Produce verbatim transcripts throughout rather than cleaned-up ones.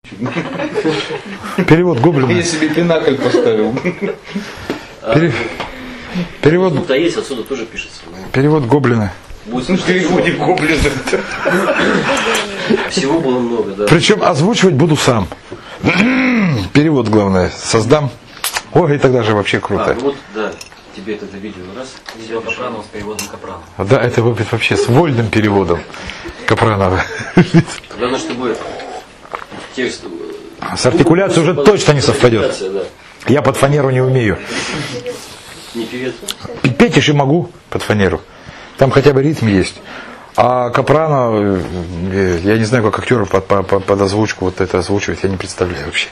Перевод Гоблина. Я себе пинакль поставил. Пере... Перевод... Тут есть, отсюда тоже пишется. Перевод Гоблина. В переводе Гоблина. Всего было много, да. Причем озвучивать буду сам. Перевод, главное, создам. Ой, и тогда же вообще круто. А, ну вот, да, тебе это видео раз. Видео Капранова с переводом Капранова. Да, это будет вообще с вольным переводом Капранова. Главное, чтобы текст... С артикуляцией уже точно не совпадет. Да. Я под фанеру не умею. Не певец. Петь еще могу под фанеру. Там хотя бы ритм есть. А Капрана, я не знаю, как актеры под, под, под озвучку вот это озвучивать, я не представляю вообще.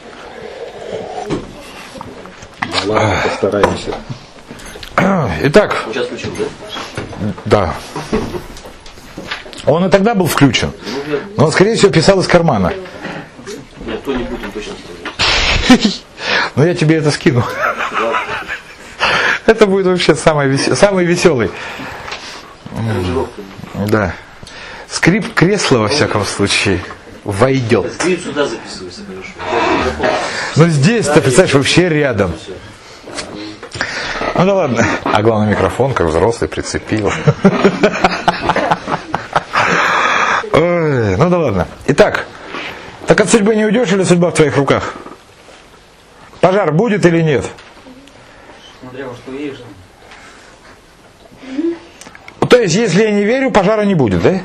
Ладно, постараемся. Итак. Он сейчас включил, да? Да. Он и тогда был включен. Но он, скорее всего, писал из кармана. Нет, кто-нибудь он точно ставит. Но я тебе это скину. Это будет вообще самый веселый. Самый веселый. Да. Скрип кресла, во всяком случае, войдет. Скрип сюда записывается, хорошо. Но здесь-то, представляешь, вообще рядом. Ну да ладно. А главное, микрофон, как взрослый, прицепил. Ой, ну да ладно. Итак, так от судьбы не уйдешь или судьба в твоих руках? Пожар будет или нет? Смотря во что веришь. То есть, если я не верю, пожара не будет, да?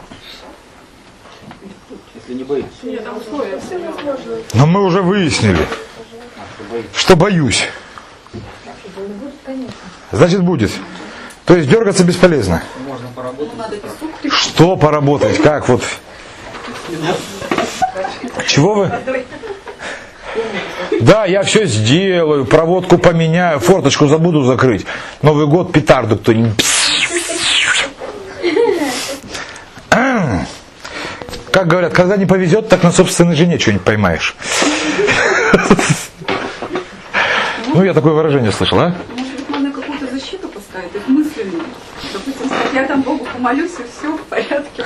Если не боишься. Нет, там условия все возможно. Но мы уже выяснили, что боюсь. Значит, будет. То есть, дергаться бесполезно. Можно поработать. Что поработать? Как вот? Чего вы? Да, я все сделаю, проводку поменяю, форточку забуду закрыть. Новый год, петарду кто-нибудь. Как говорят, когда не повезет, так на собственной жене что-нибудь поймаешь. Ну, я такое выражение слышал, а? Может быть, можно какую-то защиту поставить, это мысленную. Допустим, сказать, я там Богу помолюсь, и все в порядке.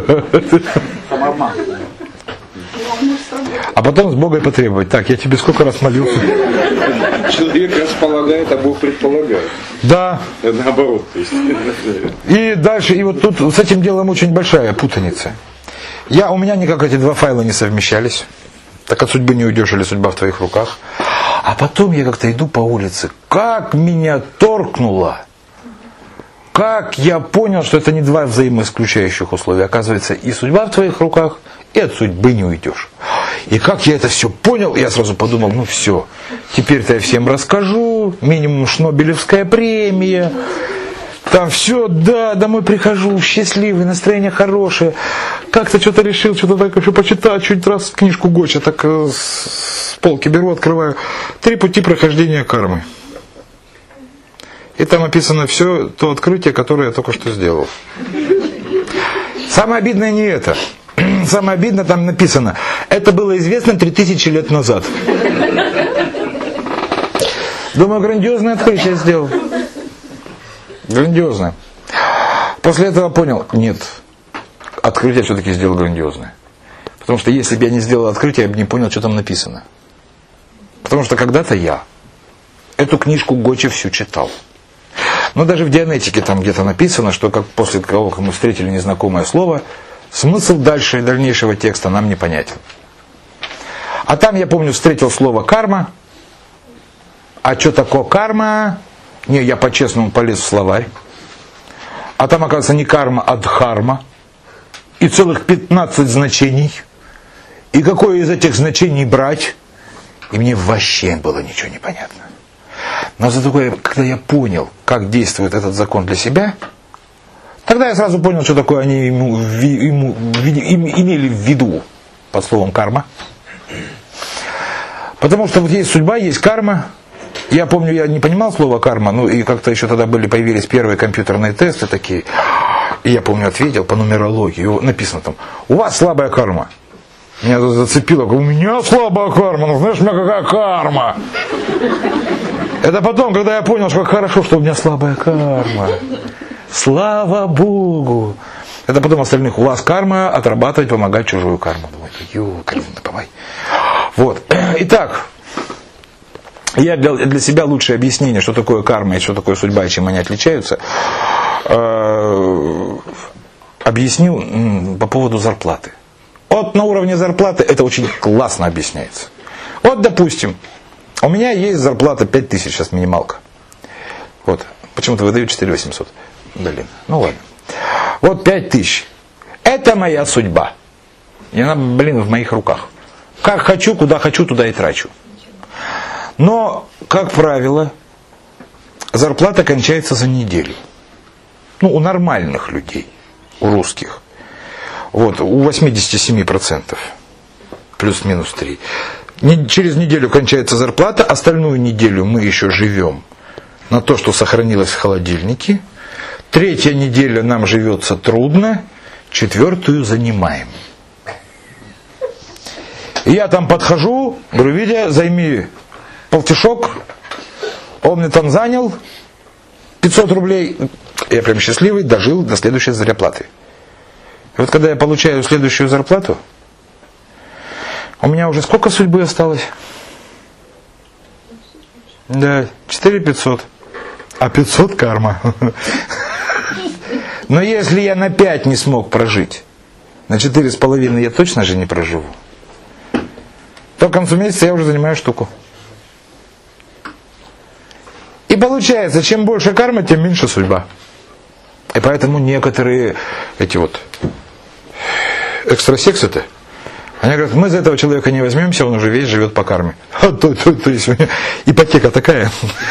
А потом с Бога и потребовать. Так, я тебе сколько раз молился? Человек располагает, а Бог предполагает. Да. Наоборот. То есть. И дальше, и вот тут с этим делом очень большая путаница. Я, у меня никак эти два файла не совмещались. Так от судьбы не уйдешь, или судьба в твоих руках. А потом я как-то иду по улице. Как меня торкнуло! Как я понял, что это не два взаимоисключающих условия. Оказывается, и судьба в твоих руках, и от судьбы не уйдешь. И как я это все понял, я сразу подумал, ну все, теперь-то я всем расскажу, минимум Шнобелевская премия. Там все, да, домой прихожу, счастливый, настроение хорошее. Как-то что-то решил, что-то так еще почитать, чуть раз книжку Гоча так э, с, с полки беру, открываю. Три пути прохождения кармы. И там описано все то открытие, которое я только что сделал. Самое обидное не это. Самое обидное, там написано, это было известно три тысячи лет назад. Думаю, грандиозное открытие сделал. Грандиозное. После этого понял, нет, открытие все-таки сделал грандиозное. Потому что если бы я не сделал открытие, я бы не понял, что там написано. Потому что когда-то я эту книжку Гоча всю читал. Но даже в Дианетике там где-то написано, что как после того, как мы встретили незнакомое слово, смысл дальше дальнейшего текста нам непонятен. А там, я помню, встретил слово карма. А что такое карма? Не, я по-честному полез в словарь. А там, оказывается, не карма, а дхарма. И целых пятнадцать значений. И какое из этих значений брать? И мне вообще было ничего не понятно. Но зато, когда я понял, как действует этот закон для себя, тогда я сразу понял, что такое они ему, ему, имели в виду под словом карма. Потому что вот есть судьба, есть карма. Я помню, я не понимал слова карма, ну и как-то еще тогда были, появились первые компьютерные тесты такие. И я помню, ответил по нумерологии, написано там, у вас слабая карма. Меня зацепило, у меня слабая карма, ну знаешь, у меня какая карма. Это потом, когда я понял, что как хорошо, что у меня слабая карма. Слава Богу. Это потом остальных, у вас карма, отрабатывать, помогать чужую карму. Думаю, ёкарный, давай. Вот. Итак, я для, для себя лучшее объяснение, что такое карма и что такое судьба, и чем они отличаются, э, объясню по поводу зарплаты. Вот на уровне зарплаты это очень классно объясняется. Вот, допустим, у меня есть зарплата пять тысяч, сейчас минималка. Вот. Почему-то выдают четыре тысячи восемьсот. Блин, ну ладно. Вот пять тысяч. Это моя судьба. И она, блин, в моих руках. Как хочу, куда хочу, туда и трачу. Но, как правило, зарплата кончается за неделю. Ну, у нормальных людей, у русских. Вот, у восемьдесят семь процентов. Плюс-минус три. Через неделю кончается зарплата, остальную неделю мы еще живем на то, что сохранилось в холодильнике. Третья неделя нам живется трудно, четвертую занимаем. И я там подхожу, говорю: Витя, займи полтишок, он мне там занял пятьсот рублей, я прям счастливый, дожил до следующей зарплаты. И вот когда я получаю следующую зарплату, у меня уже сколько судьбы осталось? Да, четыре тысячи пятьсот. А пятьсот карма. Но если я на пять не смог прожить, на четыре с половиной я точно же не проживу, то к концу месяца я уже занимаю штуку. И получается, чем больше карма, тем меньше судьба. И поэтому некоторые эти вот экстрасексы-то, они говорят: мы за этого человека не возьмемся, он уже весь живет по карме. А, то, то, то есть ипотека такая.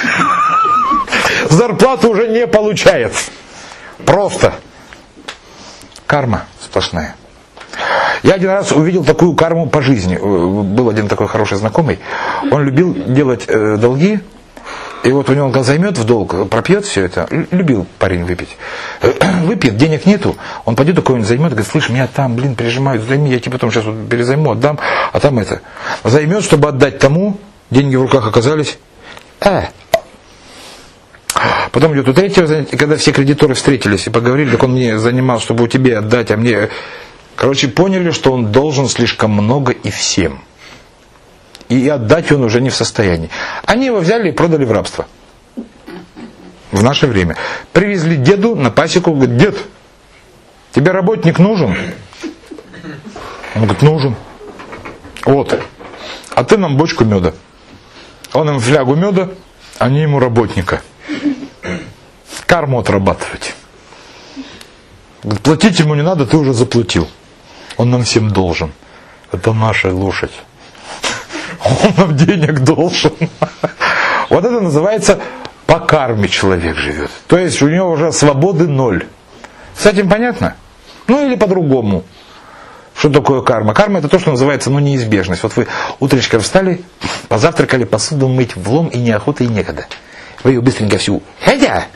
Зарплату уже не получает. Просто. Карма сплошная. Я один раз увидел такую карму по жизни. Был один такой хороший знакомый. Он любил делать э, долги. И вот у него он займет в долг, пропьет все это. Любил парень выпить. Выпьет, денег нету. Он пойдет такой-нибудь займет, говорит: слышь, меня там, блин, прижимают, займи, я тебе потом сейчас вот перезайму, отдам, а там это. Займет, чтобы отдать тому, деньги в руках оказались. А. Потом идет у третьего, и когда все кредиторы встретились и поговорили, так он мне занимал, чтобы у тебя отдать, а мне... Короче, поняли, что он должен слишком много и всем. И отдать он уже не в состоянии. Они его взяли и продали в рабство. В наше время. Привезли деду на пасеку, говорит: дед, тебе работник нужен? Он говорит: нужен. Вот. А ты нам бочку меда. Он им флягу меда, они ему работника. Карму отрабатывать. Говорит: платить ему не надо, ты уже заплатил. Он нам всем должен. Это наша лошадь. Он нам денег должен. Вот это называется: по карме человек живет. То есть у него уже свободы ноль. С этим понятно? Ну или по-другому. Что такое карма? Карма — это то, что называется, ну, неизбежность. Вот вы утречком встали, позавтракали, посуду мыть влом, и неохота, и некогда. Вы ее быстренько всю «Хедя!»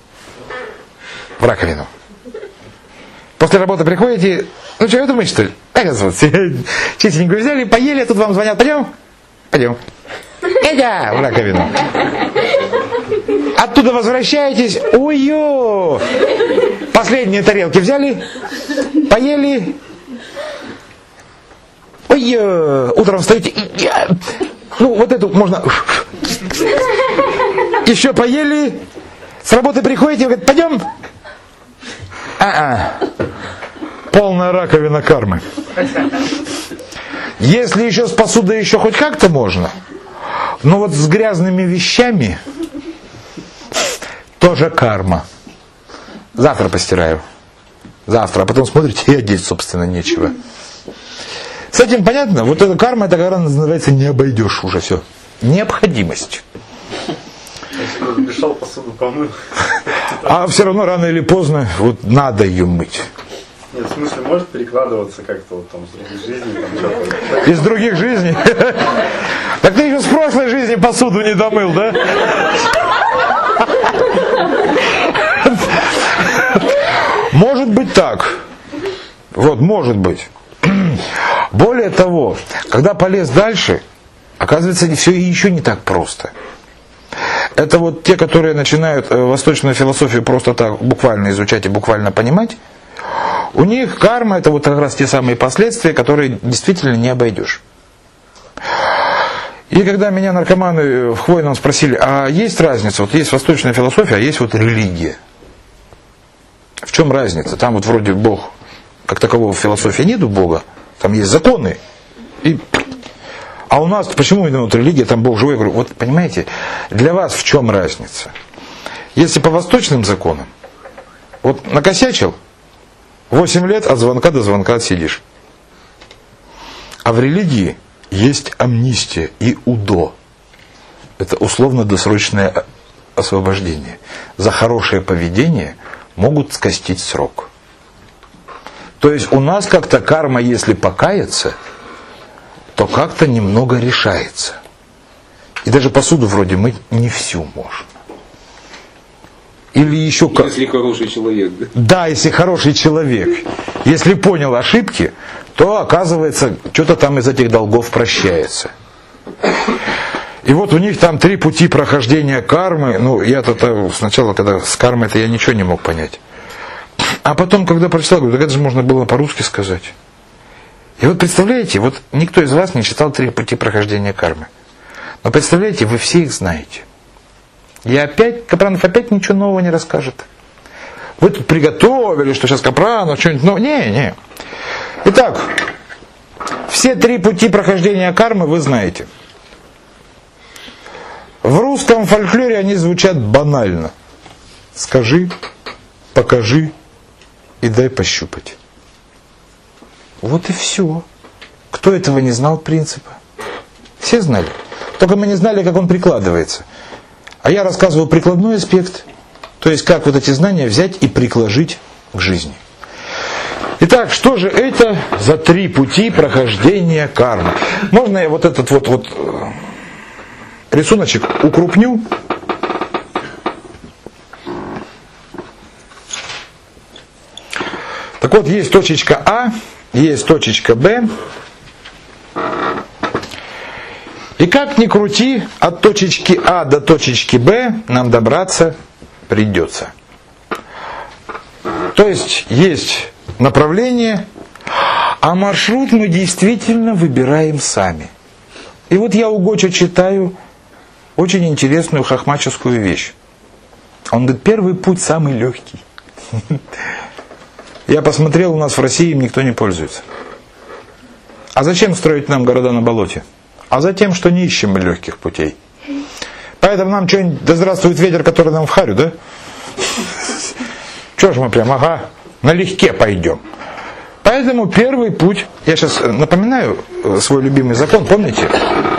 в раковину. После работы приходите: ну что, это мы что ли? Оказывается, чистенькую взяли, поели, тут вам звонят: пойдем? Пойдем. Эдя! В раковину. Оттуда возвращаетесь: ой-ё! Последние тарелки взяли, поели. Ой-ё! Утром встаете: ну, вот эту можно... Еще поели, с работы приходите, говорит: пойдем? А-а. Полная раковина кармы. Если еще с посудой еще хоть как-то можно, но вот с грязными вещами тоже карма. Завтра постираю. Завтра. А потом смотрите, и одеть, собственно, нечего. С этим понятно? Вот эта карма, это когда называется не обойдешь уже все. Необходимость. Если бы забежал, посуду помыл. А все равно рано или поздно вот надо ее мыть. Нет, в смысле, может перекладываться как-то вот там с других жизней, там что-то. Из других жизней? Так ты еще с прошлой жизни посуду не домыл, да? Может быть так. Вот, может быть. Более того, когда полез дальше, оказывается, все еще не так просто. Это вот те, которые начинают восточную философию просто так буквально изучать и буквально понимать, у них карма — это вот как раз те самые последствия, которые действительно не обойдешь. И когда меня наркоманы в Хвойном спросили, а есть разница, вот есть восточная философия, а есть вот религия. В чем разница? Там вот вроде Бог, как такового в философии нету Бога, там есть законы. И... А у нас, почему именно вот религия, там Бог живой? Я говорю, вот понимаете, для вас в чем разница? Если по восточным законам, вот накосячил, восемь лет от звонка до звонка отсидишь. А в религии есть амнистия и УДО. Это условно-досрочное освобождение. За хорошее поведение могут скостить срок. То есть у нас как-то карма, если покаяться, то как-то немного решается. И даже посуду вроде мыть не всю можно. Или еще как... Если хороший человек. Да? Да, если хороший человек. Если понял ошибки, то, оказывается, что-то там из этих долгов прощается. И вот у них там три пути прохождения кармы. Ну, я-то сначала, когда с кармой-то я ничего не мог понять. А потом, когда прочитал, говорю, так это же можно было по-русски сказать. И вот представляете, вот никто из вас не читал три пути прохождения кармы. Но представляете, вы все их знаете. И опять, Капранов опять ничего нового не расскажет. Вы тут приготовили, что сейчас Капранов что-нибудь новое. Не, не. Итак, все три пути прохождения кармы вы знаете. В русском фольклоре они звучат банально. Скажи, покажи и дай пощупать. Вот и все. Кто этого не знал принципа? Все знали. Только мы не знали, как он прикладывается. А я рассказываю прикладной аспект. То есть, как вот эти знания взять и приложить к жизни. Итак, что же это за три пути прохождения кармы? Можно я вот этот вот, вот рисуночек укрупню? Так вот, есть точечка А, есть точечка Б. И как ни крути, от точечки А до точечки Б нам добраться придется. То есть, есть направление, а маршрут мы действительно выбираем сами. И вот я у Гоча читаю очень интересную хохмаческую вещь. Он говорит, первый путь самый легкий. Я посмотрел, у нас в России им никто не пользуется. А зачем строить нам города на болоте? А за тем, что не ищем мы легких путей. Поэтому нам что-нибудь, да здравствует ветер, который нам в харю, да? Чего ж мы прям, ага, налегке пойдем. Поэтому первый путь, я сейчас напоминаю свой любимый закон, помните?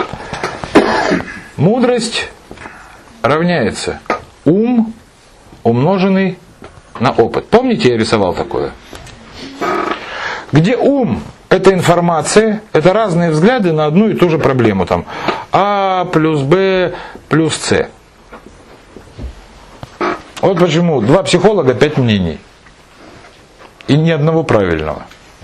Мудрость равняется ум, умноженный на опыт. Помните, я рисовал такое? Где ум — это информация, это разные взгляды на одну и ту же проблему. Там А плюс Б плюс С. Вот почему два психолога, пять мнений. И ни одного правильного.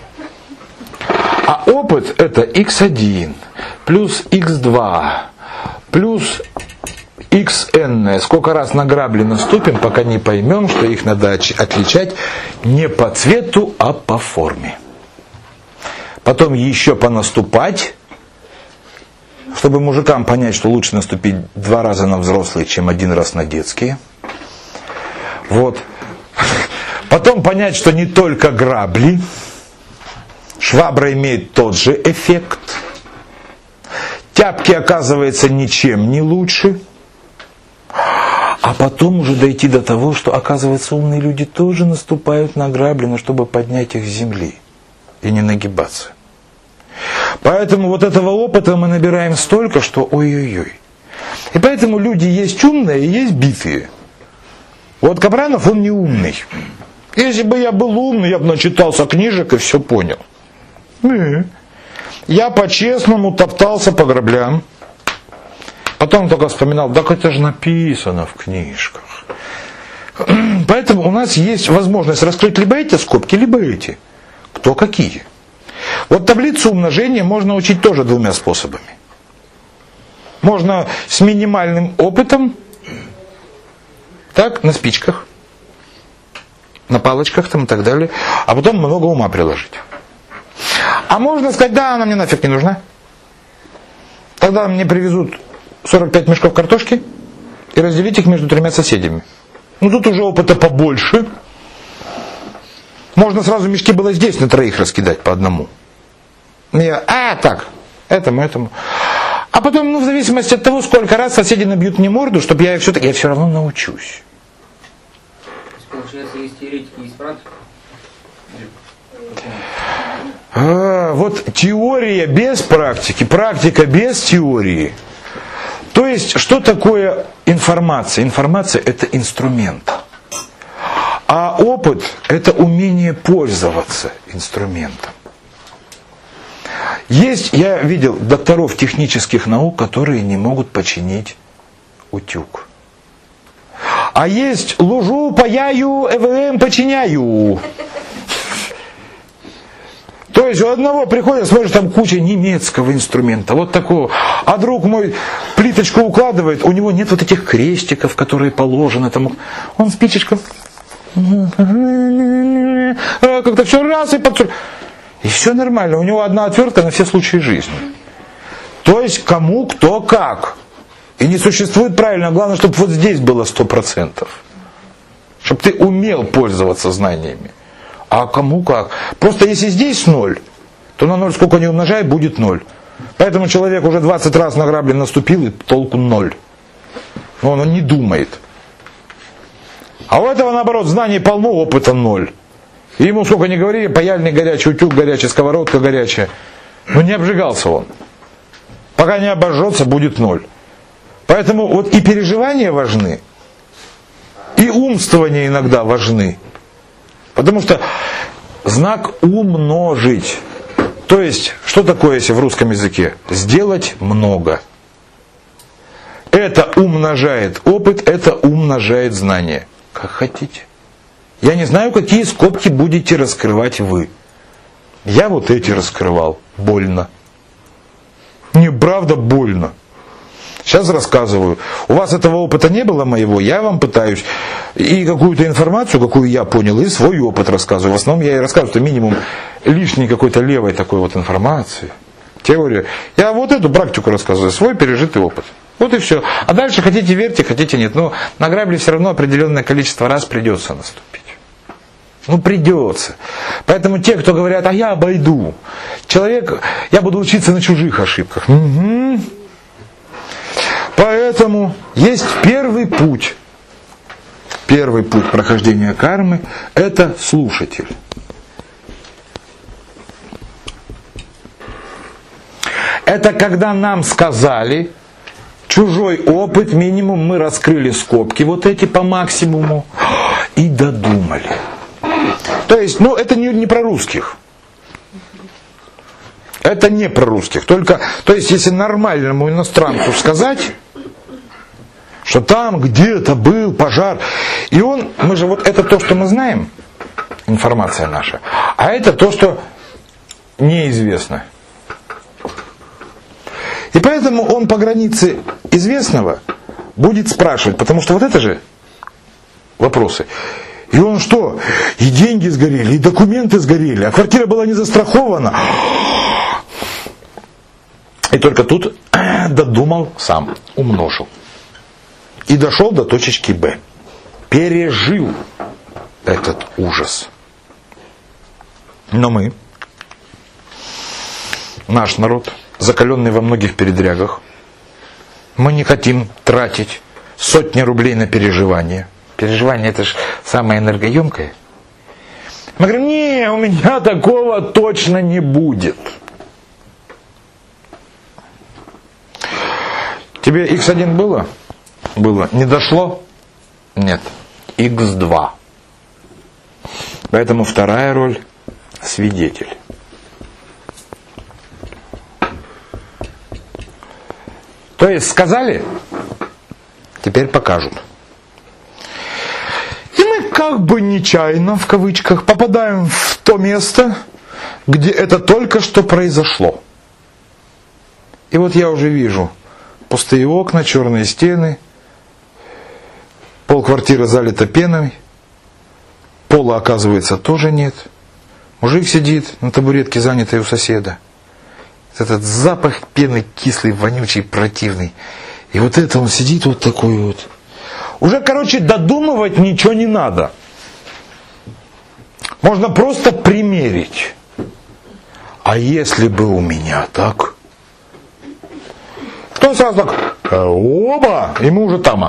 А опыт — это икс один плюс икс два плюс xn. Сколько раз на грабли наступим, пока не поймем, что их надо отличать не по цвету, а по форме. Потом еще понаступать, чтобы мужикам понять, что лучше наступить два раза на взрослые, чем один раз на детские. Вот. Потом понять, что не только грабли. Швабра имеет тот же эффект. Тяпки, оказывается, ничем не лучше. А потом уже дойти до того, что, оказывается, умные люди тоже наступают на грабли, но чтобы поднять их с земли и не нагибаться. Поэтому вот этого опыта мы набираем столько, что ой-ой-ой. И поэтому люди есть умные и есть битые. Вот Капранов, он не умный. Если бы я был умный, я бы начитался книжек и все понял. Я по-честному топтался по граблям. Потом только вспоминал, так это же написано в книжках. Поэтому у нас есть возможность раскрыть либо эти скобки, либо эти. Кто какие. Вот таблицу умножения можно учить тоже двумя способами. Можно с минимальным опытом, так, на спичках, на палочках там и так далее, а потом много ума приложить. А можно сказать, да, она мне нафиг не нужна. Тогда мне привезут сорок пять мешков картошки и разделить их между тремя соседями. Ну тут уже опыта побольше. Можно сразу мешки было здесь на троих раскидать по одному. Я, а, так, этому, этому. А потом, ну, в зависимости от того, сколько раз соседи набьют мне морду, чтобы я все-таки, я все равно научусь. Получается, есть теоретика, есть практика. А, вот теория без практики, практика без теории. То есть, что такое информация? Информация – это инструмент. А опыт – это умение пользоваться инструментом. Есть, я видел докторов технических наук, которые не могут починить утюг. А есть лужу, паяю, ЭВМ починяю. То есть у одного приходит, смотришь, там куча немецкого инструмента, вот такого. А друг мой плиточку укладывает, у него нет вот этих крестиков, которые положены. Там. Он спичечка. Как-то все раз и подсу... И все нормально. У него одна отвертка на все случаи жизни. То есть кому, кто, как. И не существует правильно. Главное, чтобы вот здесь было сто процентов. Чтобы ты умел пользоваться знаниями. А кому как. Просто если здесь ноль, то на ноль сколько не умножай, будет ноль. Поэтому человек уже двадцать раз на грабли наступил, и толку ноль. Но он не думает. А у этого, наоборот, знаний полно, опыта ноль. И ему сколько ни говорили, паяльник горячий, утюг горячий, сковородка горячая. Но не обжигался он. Пока не обожжется, будет ноль. Поэтому вот и переживания важны, и умствования иногда важны. Потому что знак умножить. То есть, что такое, если в русском языке? Сделать много. Это умножает опыт, это умножает знания. Как хотите. Я не знаю, какие скобки будете раскрывать вы. Я вот эти раскрывал. Больно. Не, правда, больно. Сейчас рассказываю. У вас этого опыта не было моего, я вам пытаюсь и какую-то информацию, какую я понял, и свой опыт рассказываю. В основном я и рассказываю, что минимум лишней какой-то левой такой вот информации, теории. Я вот эту практику рассказываю, свой пережитый опыт. Вот и все. А дальше хотите верьте, хотите нет. Но на грабли все равно определенное количество раз придется наступить. Ну придется. Поэтому те, кто говорят, а я обойду. Человек, я буду учиться на чужих ошибках. Угу. Поэтому есть первый путь. Первый путь прохождения кармы – это слушатель. Это когда нам сказали, чужой опыт, минимум мы раскрыли скобки вот эти по максимуму и додумали. То есть, ну это не, не про русских. Это не про русских. Только, то есть, если нормальному иностранцу сказать, что там где-то был пожар, и он, мы же вот это то, что мы знаем, информация наша, а это то, что неизвестно. И поэтому он по границе известного будет спрашивать, потому что вот это же вопросы. И он что? И деньги сгорели, и документы сгорели, а квартира была не застрахована. И только тут додумал сам, умножил. И дошел до точечки Б. Пережил этот ужас. Но мы, наш народ, закаленный во многих передрягах, мы не хотим тратить сотни рублей на переживания. Переживание это же самое энергоемкое. Мы говорим, не, у меня такого точно не будет. Тебе икс один было? Было. Не дошло? Нет. икс два. Поэтому вторая роль – свидетель. То есть сказали, теперь покажут. И мы как бы нечаянно, в кавычках, попадаем в то место, где это только что произошло. И вот я уже вижу пустые окна, черные стены, полквартиры залита пеной, пола, оказывается, тоже нет. Мужик сидит на табуретке, занятый у соседа. Этот запах пены кислый, вонючий, противный. И вот это он сидит вот такой вот. Уже, короче, додумывать ничего не надо. Можно просто примерить. А если бы у меня так? То сразу так, оба, и мы уже там.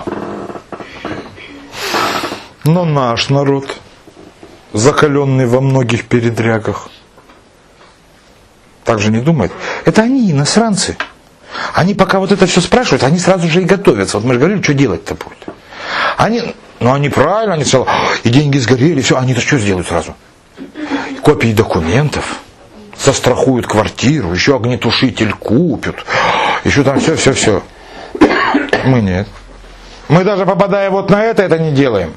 Но наш народ, закаленный во многих передрягах, так же не думает. Это они, иностранцы. Они пока вот это все спрашивают, они сразу же и готовятся. Вот мы же говорили, что делать-то будет. Они, ну они правильно, они сказали, и деньги сгорели, все, они-то что сделают сразу? Копии документов, застрахуют квартиру, еще огнетушитель купят, еще там все, все, все. Мы нет. Мы даже попадая вот на это, это не делаем.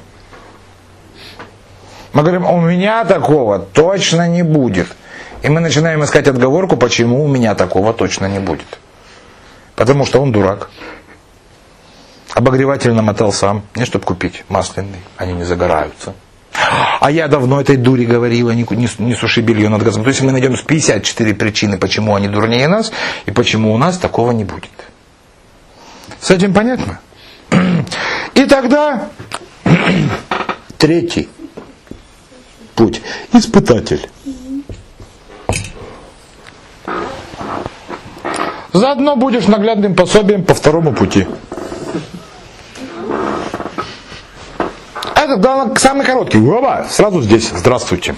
Мы говорим, у меня такого точно не будет. И мы начинаем искать отговорку, почему у меня такого точно не будет. Потому что он дурак. Обогреватель намотал сам, не чтобы купить масляный, они не загораются. А я давно этой дури говорила, не, не, не суши белье над газом. То есть мы найдем пятьдесят четыре причины, почему они дурнее нас, и почему у нас такого не будет. С этим понятно? И тогда третий путь. Испытатель. Заодно будешь наглядным пособием по второму пути. Это да, самый короткий. Оба, сразу здесь. Здравствуйте.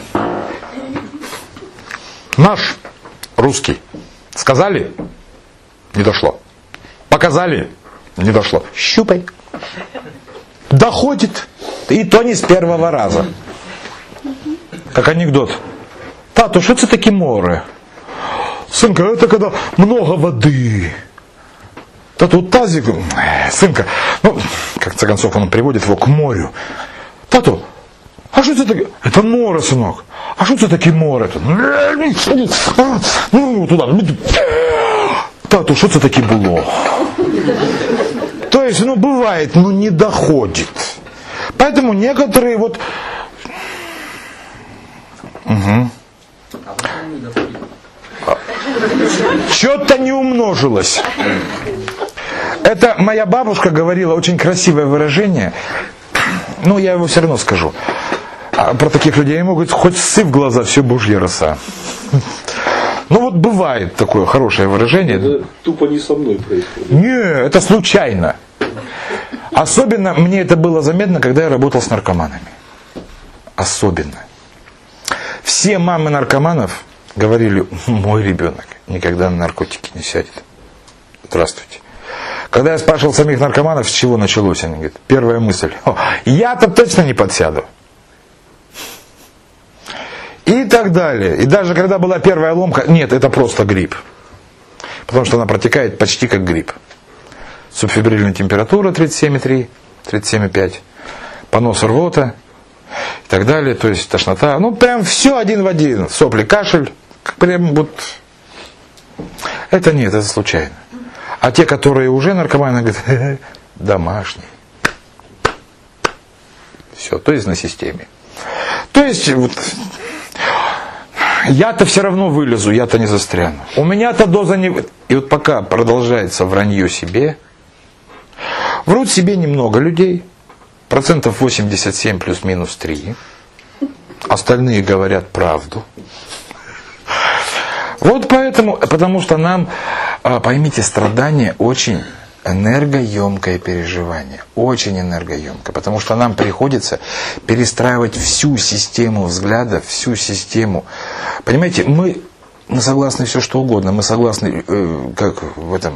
Наш русский. Сказали? Не дошло. Показали? Не дошло. Щупай. Доходит. И то не с первого раза. Как анекдот. Тату, что это такие море? Сынка, это когда много воды. Тату, тазик. Сынка, ну, как концов он приводит его к морю. Тату, а что это такое? Это море, сынок. А что это такие море? Ну, туда. Тату, что это такие было? То есть, ну, бывает, но не доходит. Поэтому некоторые вот... Угу. Что-то не умножилось. Это моя бабушка говорила, очень красивое выражение. Ну, я его все равно скажу. А про таких людей ему говорит, хоть ссы в глаза, все божья роса. Ну вот бывает такое хорошее выражение. Это тупо не со мной происходит. Не, это случайно. Особенно мне это было заметно, когда я работал с наркоманами. Особенно. Все мамы наркоманов говорили, мой ребенок никогда на наркотики не сядет. Здравствуйте. Когда я спрашивал самих наркоманов, с чего началось, они говорят, первая мысль, я-то точно не подсяду. И так далее. И даже когда была первая ломка, нет, это просто грипп. Потому что она протекает почти как грипп. Субфебрильная температура тридцать семь и три, тридцать семь и пять, понос, рвота и так далее, то есть тошнота. Ну, прям все один в один. Сопли, кашель. Прям вот. Это нет, это случайно. А те, которые уже наркоманы, говорят, домашний. Все, то есть на системе. То есть, вот, я-то все равно вылезу, я-то не застряну. У меня-то доза не... И вот пока продолжается вранье себе, врут себе немного людей, процентов восемьдесят семь плюс-минус три, остальные говорят правду. Вот поэтому, потому что нам, поймите, страдание очень энергоемкое переживание, очень энергоемкое, потому что нам приходится перестраивать всю систему взгляда, всю систему. Понимаете, мы, мы согласны все что угодно, мы согласны, э, как в этом,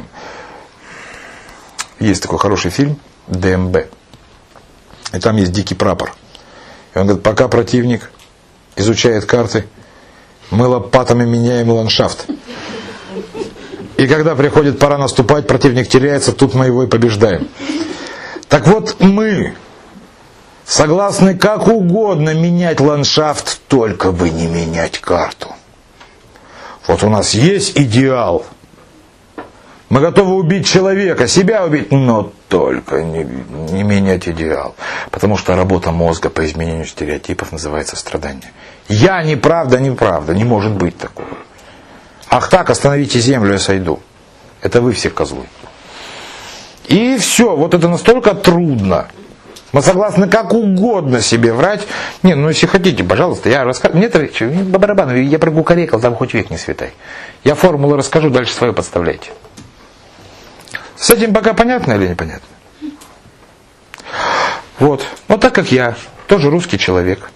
есть такой хороший фильм ДМБ, и там есть дикий прапор. И он говорит, пока противник изучает карты, мы лопатами меняем ландшафт. И когда приходит пора наступать, противник теряется, тут мы его и побеждаем. Так вот, мы согласны как угодно менять ландшафт, только бы не менять карту. Вот у нас есть идеал. Мы готовы убить человека, себя убить, но только не, не менять идеал. Потому что работа мозга по изменению стереотипов называется страдание. Я неправда, неправда, не может быть такого. Ах так, остановите землю, я сойду. Это вы все козлы. И все, вот это настолько трудно. Мы согласны как угодно себе врать. Не, ну если хотите, пожалуйста, я расскажу. Мне это по барабану, я про кукарекал, там хоть век не светай. Я формулу расскажу, дальше свою подставляйте. С этим пока понятно или непонятно? Вот. Вот так как я, тоже русский человек.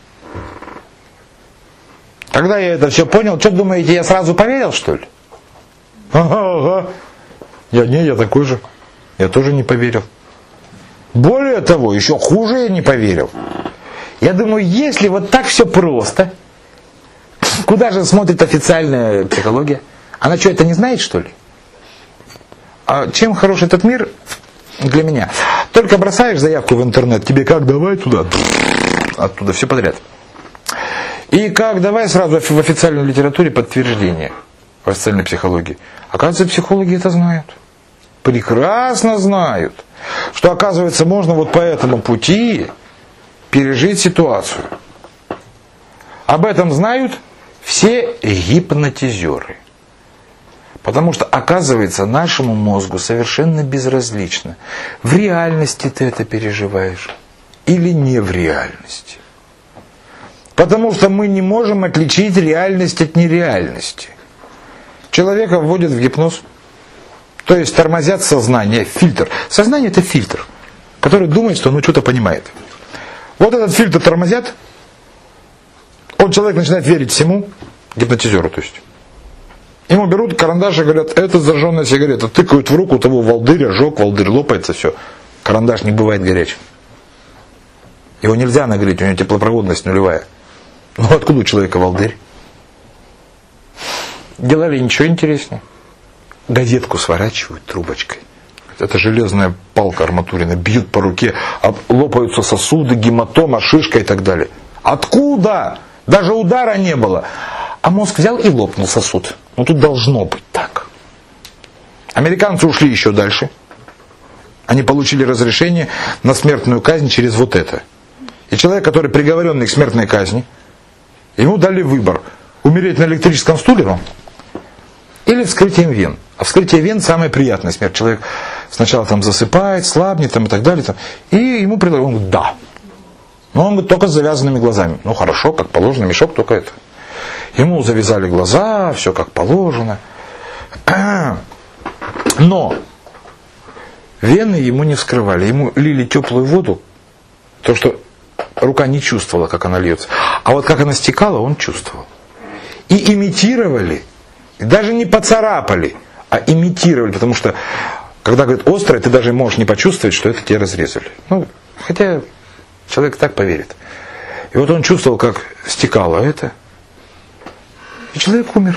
Когда я это все понял, что думаете, я сразу поверил, что ли? Ага, ага. Я, не, я такой же. Я тоже не поверил. Более того, еще хуже я не поверил. Я думаю, если вот так все просто, куда же смотрит официальная психология? Она что, это не знает, что ли? А чем хорош этот мир для меня? Только бросаешь заявку в интернет, тебе как давай туда, оттуда все подряд. И как давай сразу в официальной литературе подтверждение в официальной психологии. Оказывается, психологи это знают. Прекрасно знают, что, оказывается, можно вот по этому пути пережить ситуацию. Об этом знают все гипнотизеры. Потому что, оказывается, нашему мозгу совершенно безразлично, в реальности ты это переживаешь или не в реальности. Потому что мы не можем отличить реальность от нереальности. Человека вводят в гипноз. То есть тормозят сознание, фильтр. Сознание это фильтр, который думает, что оно что-то понимает. Вот этот фильтр тормозят, он человек начинает верить всему, гипнотизеру, то есть. Ему берут карандаш и говорят, это зажженная сигарета. Тыкают в руку, у того волдырь, ожог, волдырь лопается, все. Карандаш не бывает горячим. Его нельзя нагреть, у него теплопроводность нулевая. Ну откуда у человека волдырь? Делали ничего интереснее. Газетку сворачивают трубочкой. Это железная палка арматурина. Бьют по руке, лопаются сосуды, гематома, шишка и так далее. Откуда? Даже удара не было. А мозг взял и лопнул сосуд. Ну тут должно быть так. Американцы ушли еще дальше. Они получили разрешение на смертную казнь через вот это. И человек, который приговоренный к смертной казни, ему дали выбор. Умереть на электрическом стуле, ну, или вскрытием вен. А вскрытие вен самая приятная смерть. Человек сначала там засыпает, слабнет там, и так далее. Там, и ему предложили, он говорит, да. Но он говорит, только с завязанными глазами. Ну хорошо, как положено, мешок только это. Ему завязали глаза, все как положено. Но вены ему не вскрывали. Ему лили теплую воду, то что рука не чувствовала, как она льется. А вот как она стекала, он чувствовал. И имитировали. Даже не поцарапали, а имитировали, потому что, когда говорят острое, ты даже можешь не почувствовать, что это тебе разрезали. Ну, хотя человек так поверит. И вот он чувствовал, как стекало это, и человек умер.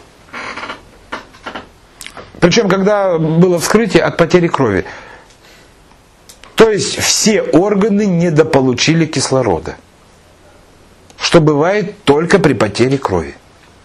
Причем, когда было вскрытие от потери крови, то есть все органы недополучили кислорода, что бывает только при потере крови.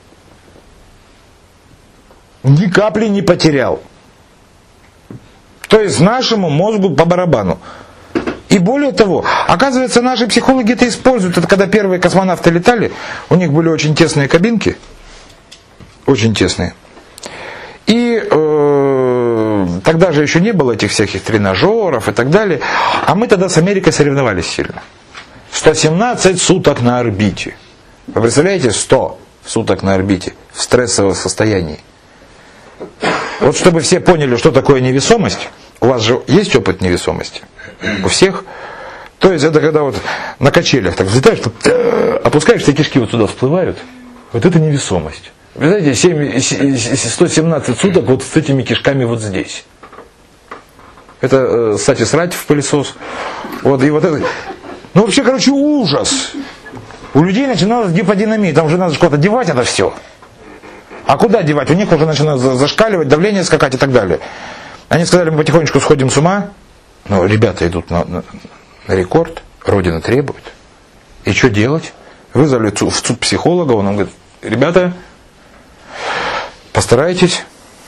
Ни капли не потерял. То есть нашему мозгу по барабану. И более того, оказывается, наши психологи это используют. Это когда первые космонавты летали, у них были очень тесные кабинки. Очень тесные. И э, тогда же еще не было этих всяких тренажеров и так далее. А мы тогда с Америкой соревновались сильно. сто семнадцать суток на орбите. Вы представляете, сто суток на орбите в стрессовом состоянии. Вот чтобы все поняли, что такое невесомость, у вас же есть опыт невесомости? У всех? То есть это когда вот на качелях так взлетаешь, опускаешься, кишки вот туда всплывают. Вот это невесомость. Вы знаете, сто семнадцать суток вот с этими кишками вот здесь. Это, кстати, срать в пылесос. Вот, и вот это. Ну вообще, короче, ужас. У людей начиналась гиподинамия, там же надо куда-то девать это все. А куда девать? У них уже начинает зашкаливать, давление скакать и так далее. Они сказали, мы потихонечку сходим с ума. Но ребята идут на, на, на рекорд, Родина требует. И что делать? Вызвали в суд психолога, он говорит, ребята, постарайтесь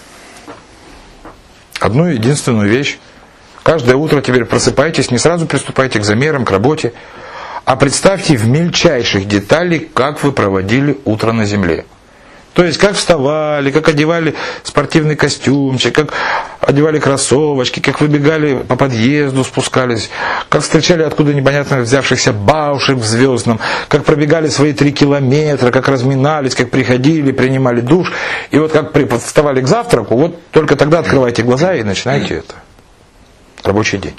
одну единственную вещь. Каждое утро теперь просыпайтесь, не сразу приступайте к замерам, к работе, а представьте в мельчайших деталях, как вы проводили утро на земле. То есть, как вставали, как одевали спортивный костюмчик, как одевали кроссовочки, как выбегали по подъезду, спускались, как встречали откуда непонятно взявшихся бабушек в Звездном, как пробегали свои три километра, как разминались, как приходили, принимали душ. И вот как при, вставали к завтраку, вот только тогда открывайте глаза и начинайте это. Рабочий день.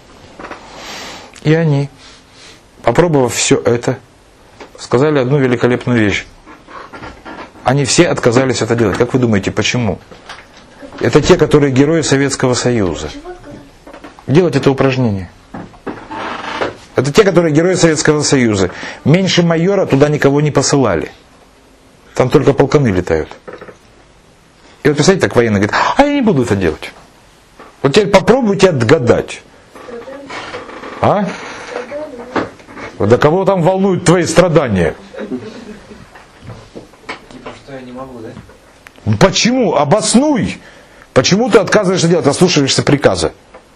И они, попробовав все это, сказали одну великолепную вещь. Они все отказались это делать. Как вы думаете, почему? Это те, которые герои Советского Союза. Делать это упражнение. Это те, которые герои Советского Союза. Меньше майора туда никого не посылали. Там только полканы летают. И вот представляете, так военный говорит, а я не буду это делать. Вот теперь попробуйте отгадать. А? Да кого там волнуют твои страдания? Что я не могу, да? Почему? Обоснуй. Почему ты отказываешься делать, ослушаешься приказа?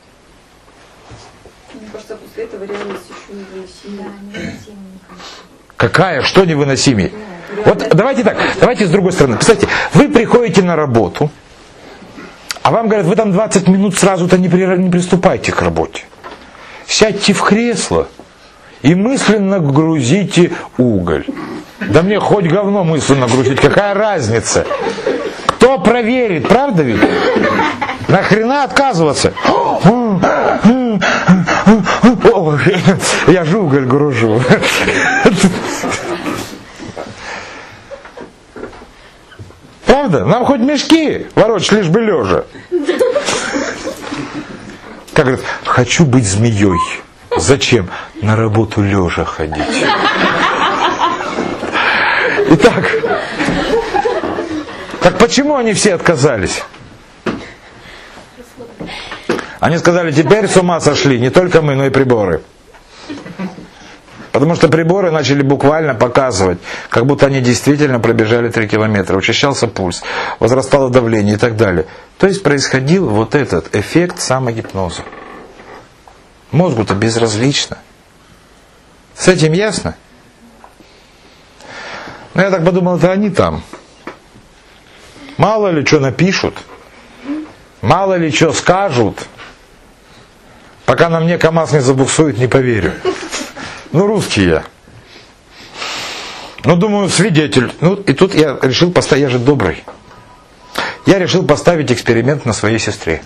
Мне кажется, после этого реальность еще невыносимая. Какая? Что невыносимей? Вот давайте так, давайте с другой стороны. Представьте, вы приходите на работу, а вам говорят, вы там двадцать минут сразу-то не, при, не приступайте к работе. Сядьте в кресло и мысленно грузите уголь. Да мне хоть говно мысленно грузить, какая разница? Кто проверит, правда ведь? Нахрена отказываться? Я же уголь гружу. Правда? Нам хоть мешки ворочать, лишь бы лежа. Как говорят, хочу быть змеей. Зачем? На работу лежа ходить. Итак, так почему они все отказались? Они сказали, теперь с ума сошли, не только мы, но и приборы. Потому что приборы начали буквально показывать, как будто они действительно пробежали три километра, учащался пульс, возрастало давление и так далее. То есть происходил вот этот эффект самогипноза. Мозгу-то безразлично. С этим ясно? Ну, я так подумал, это они там. Мало ли что напишут, мало ли что скажут. Пока на мне КамАЗ не забуксует, не поверю. Ну, русский я. Ну, думаю, свидетель. Ну, и тут я решил поставить, я же добрый. Я решил поставить эксперимент на своей сестре.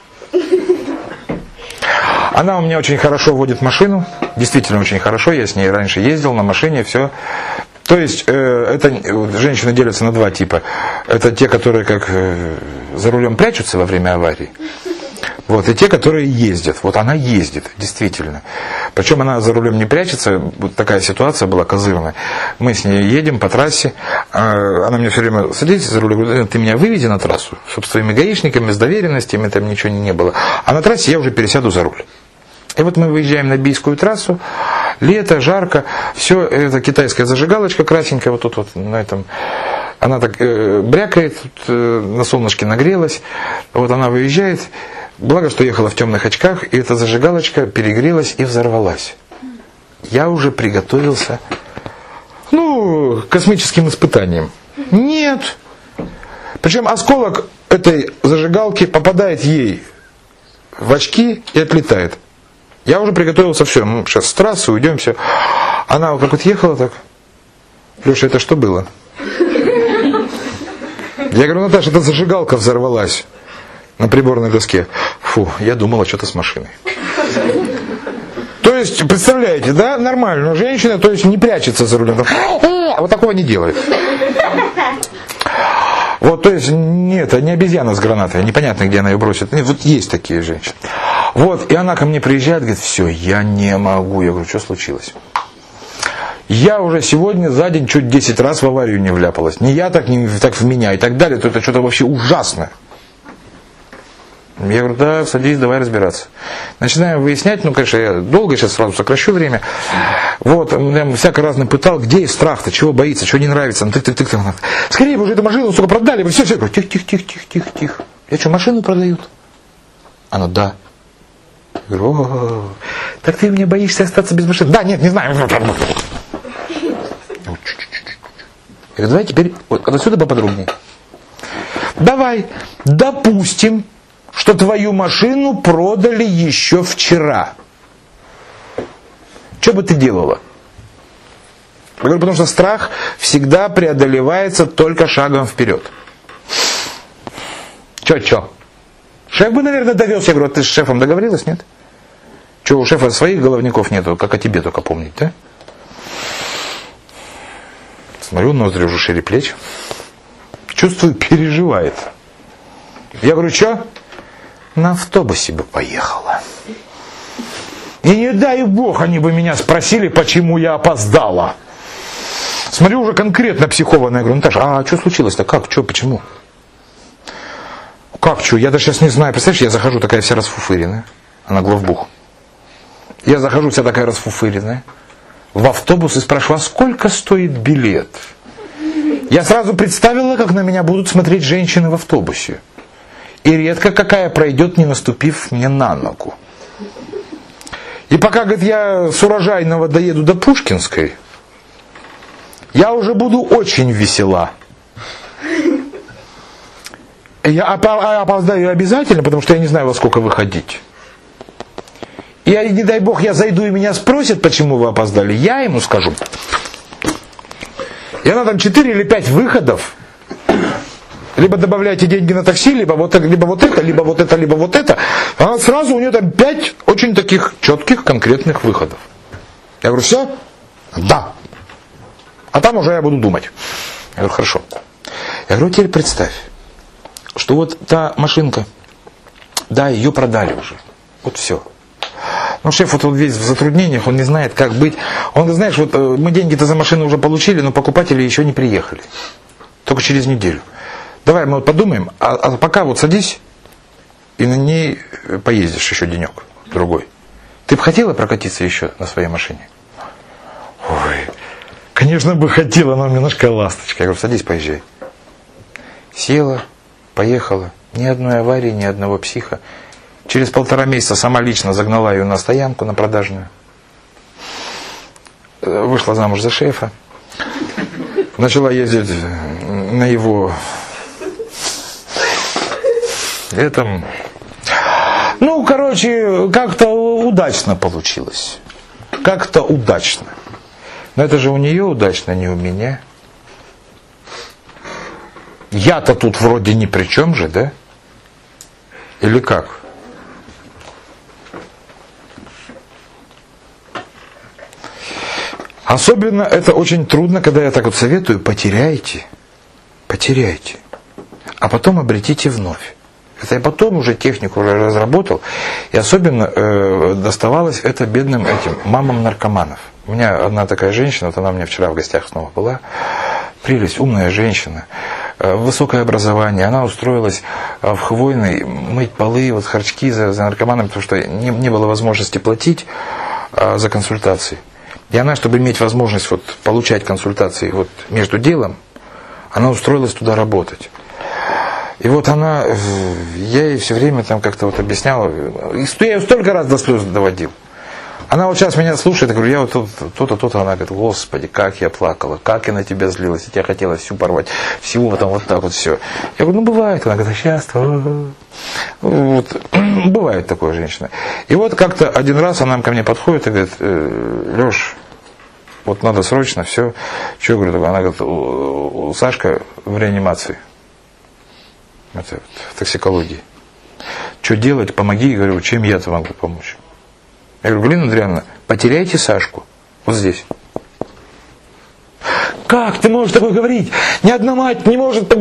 Она у меня очень хорошо водит машину. Действительно очень хорошо. Я с ней раньше ездил на машине, все. То есть, э, это женщины делятся на два типа. Это те, которые как э, за рулем прячутся во время аварии. Вот, и те, которые ездят. Вот она ездит, действительно. Причем она за рулем не прячется. Вот такая ситуация была козырная. Мы с ней едем по трассе. Она мне все время, садитесь за руль, говорит, ты меня выведи на трассу, чтобы с твоими гаишниками, с доверенностями, там ничего не было. А на трассе я уже пересяду за руль. И вот мы выезжаем на Бийскую трассу. Лето, жарко. Все, это китайская зажигалочка красненькая, вот тут вот на этом. Она так э, брякает, тут, э, на солнышке нагрелась. Вот она выезжает. Благо, что ехала в темных очках, и эта зажигалочка перегрелась и взорвалась. Я уже приготовился, ну, к космическим испытаниям. Нет. Причем осколок этой зажигалки попадает ей в очки и отлетает. Я уже приготовился, все, мы сейчас с трассы уйдем, все. Она вот как вот ехала так. Леша, это что было? Я говорю, Наташа, эта зажигалка взорвалась на приборной доске. Фу, я думала, что-то с машиной. То есть, представляете, да, нормально, женщина, то есть не прячется за рулем. Вот такого не делает. Вот, то есть, нет, это не обезьяна с гранатой, непонятно, где она ее бросит. Нет, вот есть такие женщины. Вот, и она ко мне приезжает, говорит, все, я не могу. Я говорю, что случилось? Я уже сегодня за день чуть десять раз в аварию не вляпалась. Не я, так, не так в меня и так далее. То это что-то вообще ужасное. Я говорю, да, садись, давай разбираться. Начинаем выяснять, ну, конечно, я долго сейчас сразу сокращу время. Вот, я всяко разно пытал, где есть страх-то, чего боится, чего не нравится. Ну, тык-тык-тык. Скорее бы уже эту машину, сука, продали, вы все, все. Тихо-тихо-тихо-тихо-тихо. Я что, машину продают? Она, да. Я говорю, о, так ты мне боишься остаться без машины? Да, нет, не знаю. говорю, давай теперь вот отсюда поподробнее. Давай, допустим, что твою машину продали еще вчера. Что бы ты делала? Я говорю, потому что страх всегда преодолевается только шагом вперед. Че-че? Шеф бы, наверное, довез. Я говорю, ты с шефом договорилась, нет? Че, у шефа своих головников нету, как о тебе только помнить, да? Смотрю, ноздри уже шире плеч. Чувствую, переживает. Я говорю, что? На автобусе бы поехала. И не дай бог, они бы меня спросили, почему я опоздала. Смотрю, уже конкретно психованная. Я говорю, Наташа, а что случилось-то? Как? Что? Почему? Как что? Я даже сейчас не знаю. Представляешь, я захожу такая вся расфуфыренная. Она главбух. Я захожу вся такая расфуфыренная в автобус и спрашиваю, а сколько стоит билет? Я сразу представила, как на меня будут смотреть женщины в автобусе. И редко какая пройдет, не наступив мне на ногу. И пока, говорит, я с Урожайного доеду до Пушкинской, я уже буду очень весела. Я опоздаю обязательно, потому что я не знаю, во сколько выходить. И, не дай бог, я зайду и меня спросят, почему вы опоздали. Я ему скажу. И она там четыре или пять выходов. Либо добавляйте деньги на такси, либо вот, либо вот это, либо вот это, либо вот это. Она сразу, у нее там пять очень таких четких, конкретных выходов. Я говорю, все? Да. А там уже я буду думать. Я говорю, хорошо. Я говорю, теперь представь, что вот та машинка, да, ее продали уже. Вот все. Ну, шеф вот он весь в затруднениях, он не знает, как быть. Он говорит, знаешь, вот мы деньги-то за машину уже получили, но покупатели еще не приехали. Только через неделю. Давай мы вот подумаем, а, а пока вот садись и на ней поездишь еще денек, другой. Ты бы хотела прокатиться еще на своей машине? Ой, конечно бы хотела, но немножко ласточка. Я говорю, садись, поезжай. Села, поехала. Ни одной аварии, ни одного психа. Через полтора месяца сама лично загнала ее на стоянку, на продажную. Вышла замуж за шефа. Начала ездить на его этом. Ну, короче, как-то удачно получилось. Как-то удачно. Но это же у нее удачно, не у меня. Я-то тут вроде ни при чем же, да? Или как? Особенно это очень трудно, когда я так вот советую, потеряйте, потеряйте, а потом обретите вновь. Это я потом уже технику разработал, и особенно э, доставалось это бедным этим мамам наркоманов. У меня одна такая женщина, вот она у меня вчера в гостях снова была, прелесть, умная женщина, э, высокое образование, она устроилась э, в Хвойной мыть полы, вот харчки за, за наркоманами, потому что не, не было возможности платить э, за консультации. И она, чтобы иметь возможность вот, получать консультации вот, между делом, она устроилась туда работать. И вот она, я ей все время там как-то вот объяснял, и я ее столько раз до слез доводил. Она вот сейчас меня слушает, я говорю, я вот то-то, то-то, она говорит, Господи, как я плакала, как я на тебя злилась, я тебя хотела всю порвать, всего там вот так вот все. Я говорю, ну бывает, она говорит, сейчас, вот, бывает такое женщина. И вот как-то один раз она ко мне подходит и говорит, Леш, вот надо срочно все. Что я говорю? Она говорит, у, у Сашка в реанимации. Это в токсикологии. Что делать? Помоги. Я говорю, чем я-то могу помочь? Я говорю, Галина Андреевна, потеряйте Сашку. Вот здесь. Как ты можешь такое говорить? Ни одна мать не может...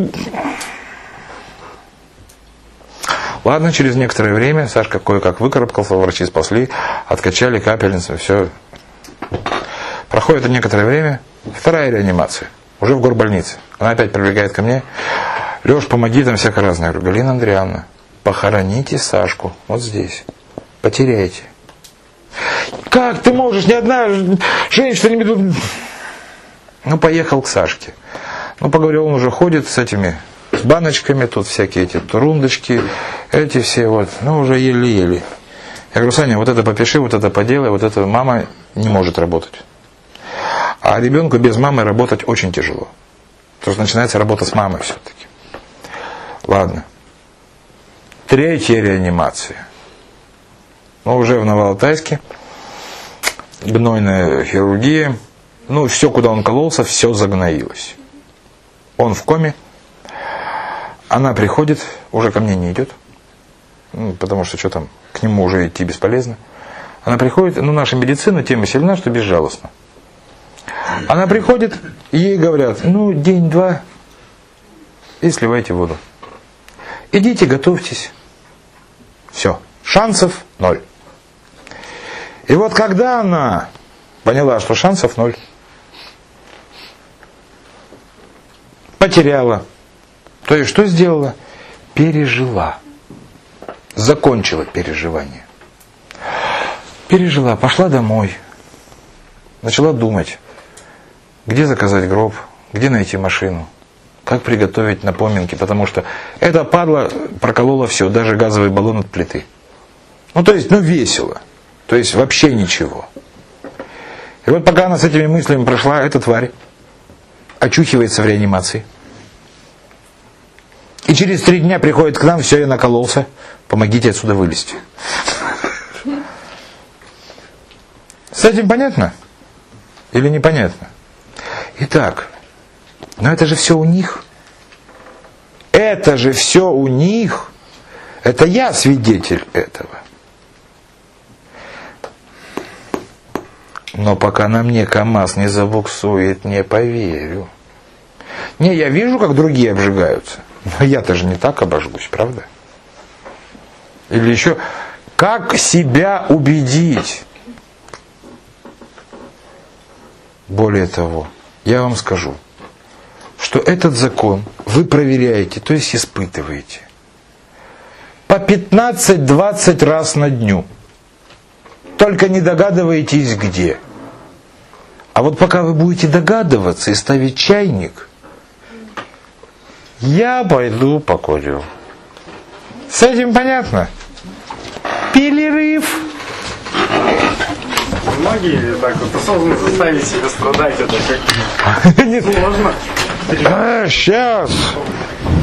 Ладно, через некоторое время Сашка кое-как выкарабкался, врачи спасли, откачали капельницу, все. Проходит некоторое время, вторая реанимация, уже в горбольнице. Она опять прибегает ко мне. Леш, помоги, там всякое разное. Я говорю, Галина Андреевна, похороните Сашку вот здесь. Потеряйте. Как ты можешь, ни одна женщина не ведут... Ну, поехал к Сашке. Ну, поговорил, он уже ходит с этими с баночками, тут всякие эти турундочки, эти все вот, ну, уже еле-еле. Я говорю, Саня, вот это попиши, вот это поделай, вот это мама не может работать. А ребенку без мамы работать очень тяжело. Потому что начинается работа с мамой все-таки. Ладно. Третья реанимация. Мы уже в Новоалтайске. Гнойная хирургия. Ну, все, куда он кололся, все загноилось. Он в коме. Она приходит, уже ко мне не идет. Ну, потому что что там, к нему уже идти бесполезно. Она приходит, ну, наша медицина тем сильна, что безжалостна. Она приходит, и ей говорят, ну, день-два, и сливайте воду. Идите, готовьтесь. Все. Шансов ноль. И вот когда она поняла, что шансов ноль, потеряла, то есть что сделала? Пережила. Закончила переживание. Пережила, пошла домой. Начала думать, где заказать гроб, где найти машину, как приготовить на поминки, потому что эта падла проколола все, даже газовый баллон от плиты. Ну, то есть, ну, весело. То есть, вообще ничего. И вот пока она с этими мыслями прошла, эта тварь очухивается в реанимации. И через три дня приходит к нам, все, я накололся, помогите отсюда вылезти. С этим понятно? Или непонятно? Итак, но это же все у них. Это же все у них. Это я свидетель этого. Но пока на мне КамАЗ не забуксует, не поверю. Не, я вижу, как другие обжигаются. Но я-то же не так обожгусь, правда? Или еще, как себя убедить? Более того, я вам скажу, что этот закон вы проверяете, то есть испытываете. По пятнадцать-двадцать раз на дню. Только не догадываетесь где. А вот пока вы будете догадываться и ставить чайник, я пойду покурю. С этим понятно? Перерыв. Многие так вот осознанно заставить себя страдать, это как-то сложно. А, сейчас.